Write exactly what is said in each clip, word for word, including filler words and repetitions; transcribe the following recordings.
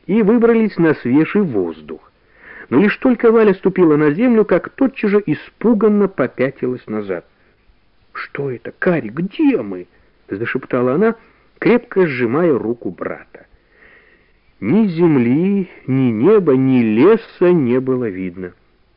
и выбрались на свежий воздух. Но лишь только Валя ступила на землю, как тотчас же испуганно попятилась назад. «Что это, Карик, где мы?» — зашептала она, крепко сжимая руку брата. Ни земли, ни неба, ни леса не было видно.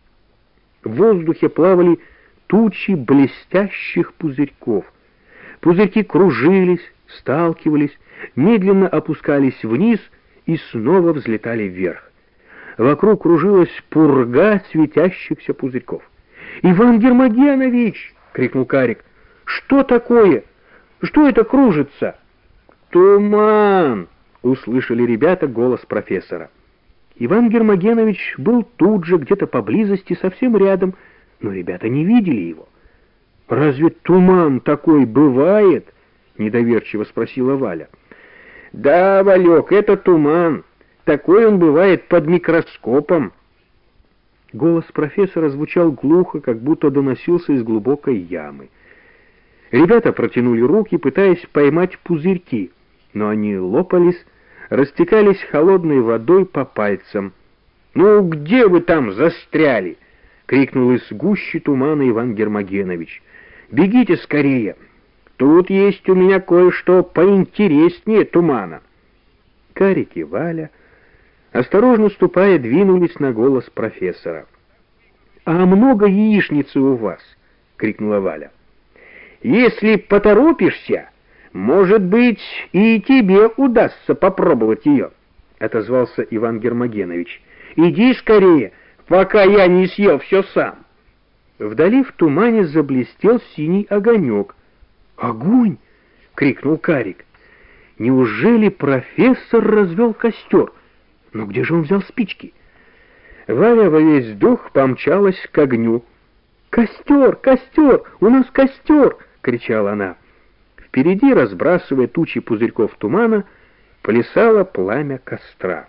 В воздухе плавали тучи блестящих пузырьков. Пузырьки кружились, сталкивались, медленно опускались вниз и снова взлетали вверх. Вокруг кружилась пурга светящихся пузырьков. «Иван Гермогенович!» — крикнул Карик. «Что такое? Что это кружится?» «Туман!» — услышали ребята голос профессора. Иван Гермогенович был тут же, где-то поблизости, совсем рядом, но ребята не видели его. «Разве туман такой бывает?» — недоверчиво спросила Валя. «Да, Валек, это туман. Такой он бывает под микроскопом». Голос профессора звучал глухо, как будто доносился из глубокой ямы. Ребята протянули руки, пытаясь поймать пузырьки, но они лопались, растекались холодной водой по пальцам. «Ну, где вы там застряли?» — крикнул из гущи тумана Иван Гермогенович. «Бегите скорее! Тут есть у меня кое-что поинтереснее тумана». Карик и Валя, осторожно ступая, двинулись на голос профессора. «А много яичницы у вас?» — крикнула Валя. «Если поторопишься, может быть, и тебе удастся попробовать ее», — отозвался Иван Гермогенович. «Иди скорее, пока я не съел все сам». Вдали в тумане заблестел синий огонек. «Огонь!» — крикнул Карик. «Неужели профессор развел костер? Но где же он взял спички?» Валя во весь дух помчалась к огню. «Костер! Костер! У нас костер!» — кричала она. Впереди, разбрасывая тучи пузырьков тумана, плясало пламя костра.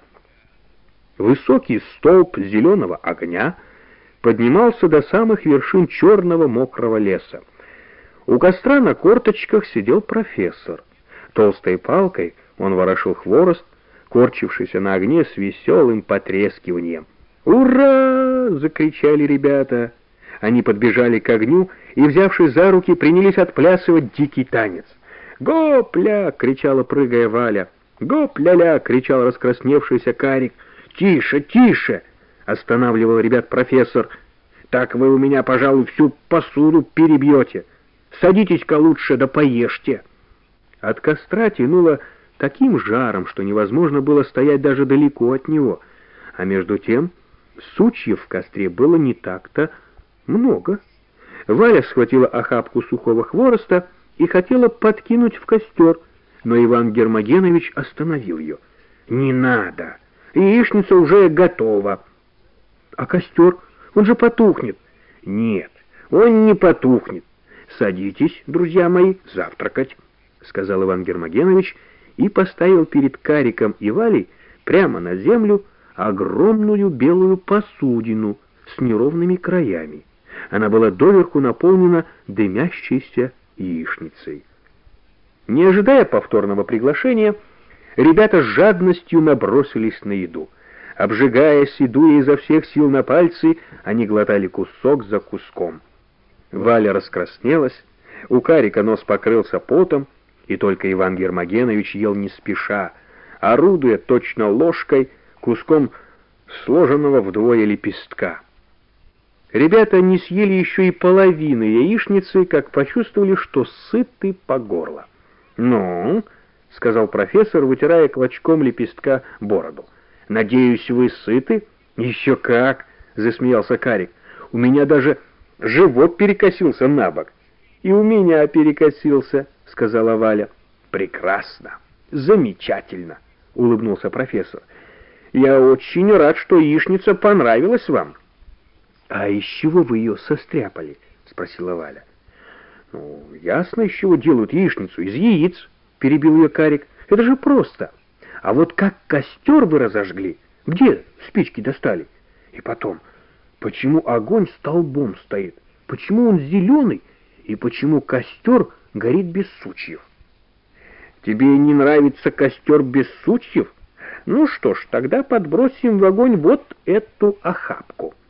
Высокий столб зеленого огня поднимался до самых вершин черного мокрого леса. У костра на корточках сидел профессор. Толстой палкой он ворошил хворост, корчившийся на огне с веселым потрескиванием. «Ура!» — закричали ребята. Они подбежали к огню и, взявшись за руки, принялись отплясывать дикий танец. «Гопля!» — кричала, прыгая, Валя. «Гоп-ля-ля!» — кричал раскрасневшийся Карик. «Тише, тише!» — останавливал ребят профессор. «Так вы у меня, пожалуй, всю посуду перебьете. Садитесь-ка лучше да поешьте». От костра тянуло таким жаром, что невозможно было стоять даже далеко от него. А между тем сучьев в костре было не так-то много. Валя схватила охапку сухого хвороста и хотела подкинуть в костер, но Иван Гермогенович остановил ее. «Не надо, яичница уже готова». «А костер? Он же потухнет». «Нет, он не потухнет. Садитесь, друзья мои, завтракать», — сказал Иван Гермогенович и поставил перед Кариком и Валей прямо на землю огромную белую посудину с неровными краями. Она была доверху наполнена дымящейся яичницей. Не ожидая повторного приглашения, ребята с жадностью набросились на еду. Обжигаясь и дуя изо всех сил на пальцы, они глотали кусок за куском. Валя раскраснелась, у Карика нос покрылся потом, и только Иван Гермогенович ел не спеша, орудуя точно ложкой куском сложенного вдвое лепестка. Ребята не съели еще и половины яичницы, как почувствовали, что сыты по горло. «Ну, — сказал профессор, вытирая клочком лепестка бороду, — надеюсь, вы сыты?» «Еще как! — засмеялся Карик. — У меня даже живот перекосился на бок». «И у меня перекосился, — сказала Валя». «Прекрасно! Замечательно! — улыбнулся профессор. Я очень рад, что яичница понравилась вам». «А из чего вы ее состряпали?» — спросила Валя. «Ну, ясно, из чего делают яичницу. Из яиц», — перебил ее Карик. «Это же просто. А вот как костер вы разожгли? Где спички достали? И потом, почему огонь столбом стоит? Почему он зеленый? И почему костер горит без сучьев?» «Тебе не нравится костер без сучьев? Ну что ж, тогда подбросим в огонь вот эту охапку.